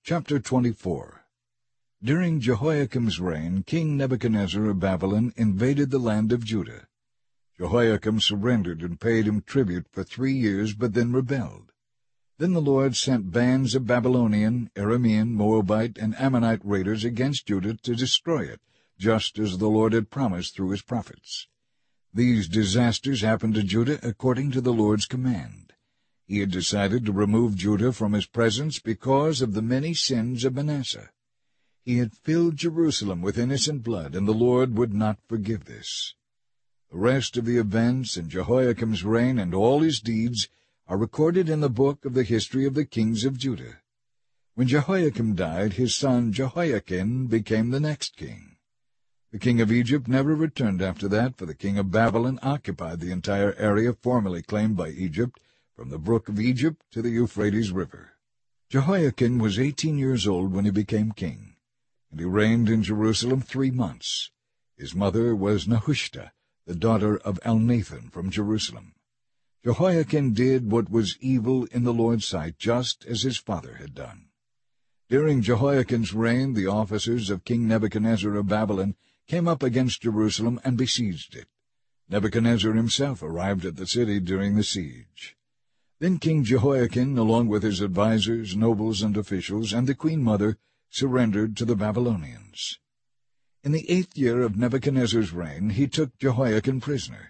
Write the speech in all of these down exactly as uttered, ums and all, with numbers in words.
Chapter twenty-four. During Jehoiakim's reign, King Nebuchadnezzar of Babylon invaded the land of Judah. Jehoiakim surrendered and paid him tribute for three years, but then rebelled. Then the Lord sent bands of Babylonian, Aramean, Moabite, and Ammonite raiders against Judah to destroy it, just as the Lord had promised through his prophets. These disasters happened to Judah according to the Lord's command. He had decided to remove Judah from his presence because of the many sins of Manasseh. He had filled Jerusalem with innocent blood, and the Lord would not forgive this. The rest of the events in Jehoiakim's reign and all his deeds are recorded in the book of the history of the kings of Judah. When Jehoiakim died, his son Jehoiachin became the next king. The king of Egypt never returned after that, for the king of Babylon occupied the entire area formerly claimed by Egypt, from the brook of Egypt to the Euphrates River. Jehoiachin was eighteen years old when he became king, and he reigned in Jerusalem three months. His mother was Nehushta, the daughter of Elnathan from Jerusalem. Jehoiachin did what was evil in the Lord's sight, just as his father had done. During Jehoiachin's reign, the officers of King Nebuchadnezzar of Babylon came up against Jerusalem and besieged it. Nebuchadnezzar himself arrived at the city during the siege. Then King Jehoiachin, along with his advisers, nobles, and officials, and the queen mother, surrendered to the Babylonians. In the eighth year of Nebuchadnezzar's reign, he took Jehoiachin prisoner.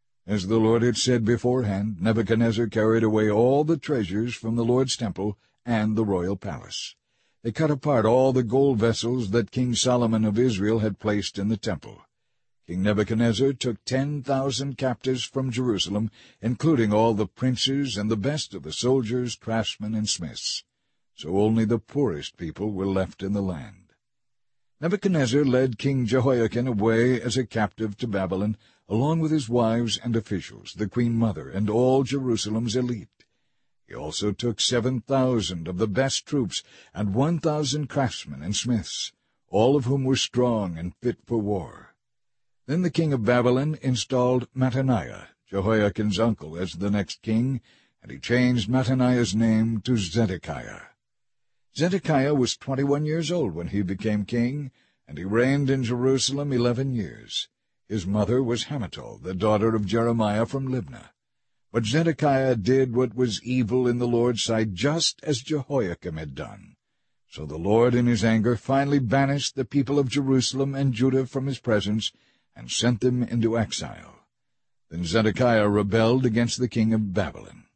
As the Lord had said beforehand, Nebuchadnezzar carried away all the treasures from the Lord's temple and the royal palace. They cut apart all the gold vessels that King Solomon of Israel had placed in the temple. King Nebuchadnezzar took ten thousand captives from Jerusalem, including all the princes and the best of the soldiers, craftsmen, and smiths. So only the poorest people were left in the land. Nebuchadnezzar led King Jehoiachin away as a captive to Babylon, along with his wives and officials, the queen mother, and all Jerusalem's elite. He also took seven thousand of the best troops and one thousand craftsmen and smiths, all of whom were strong and fit for war. Then the king of Babylon installed Mattaniah, Jehoiachin's uncle, as the next king, and he changed Mattaniah's name to Zedekiah. Zedekiah was twenty-one years old when he became king, and he reigned in Jerusalem eleven years. His mother was Hamutal, the daughter of Jeremiah from Libnah. But Zedekiah did what was evil in the Lord's sight, just as Jehoiakim had done. So the Lord in his anger finally banished the people of Jerusalem and Judah from his presence, and sent them into exile. Then Zedekiah rebelled against the king of Babylon.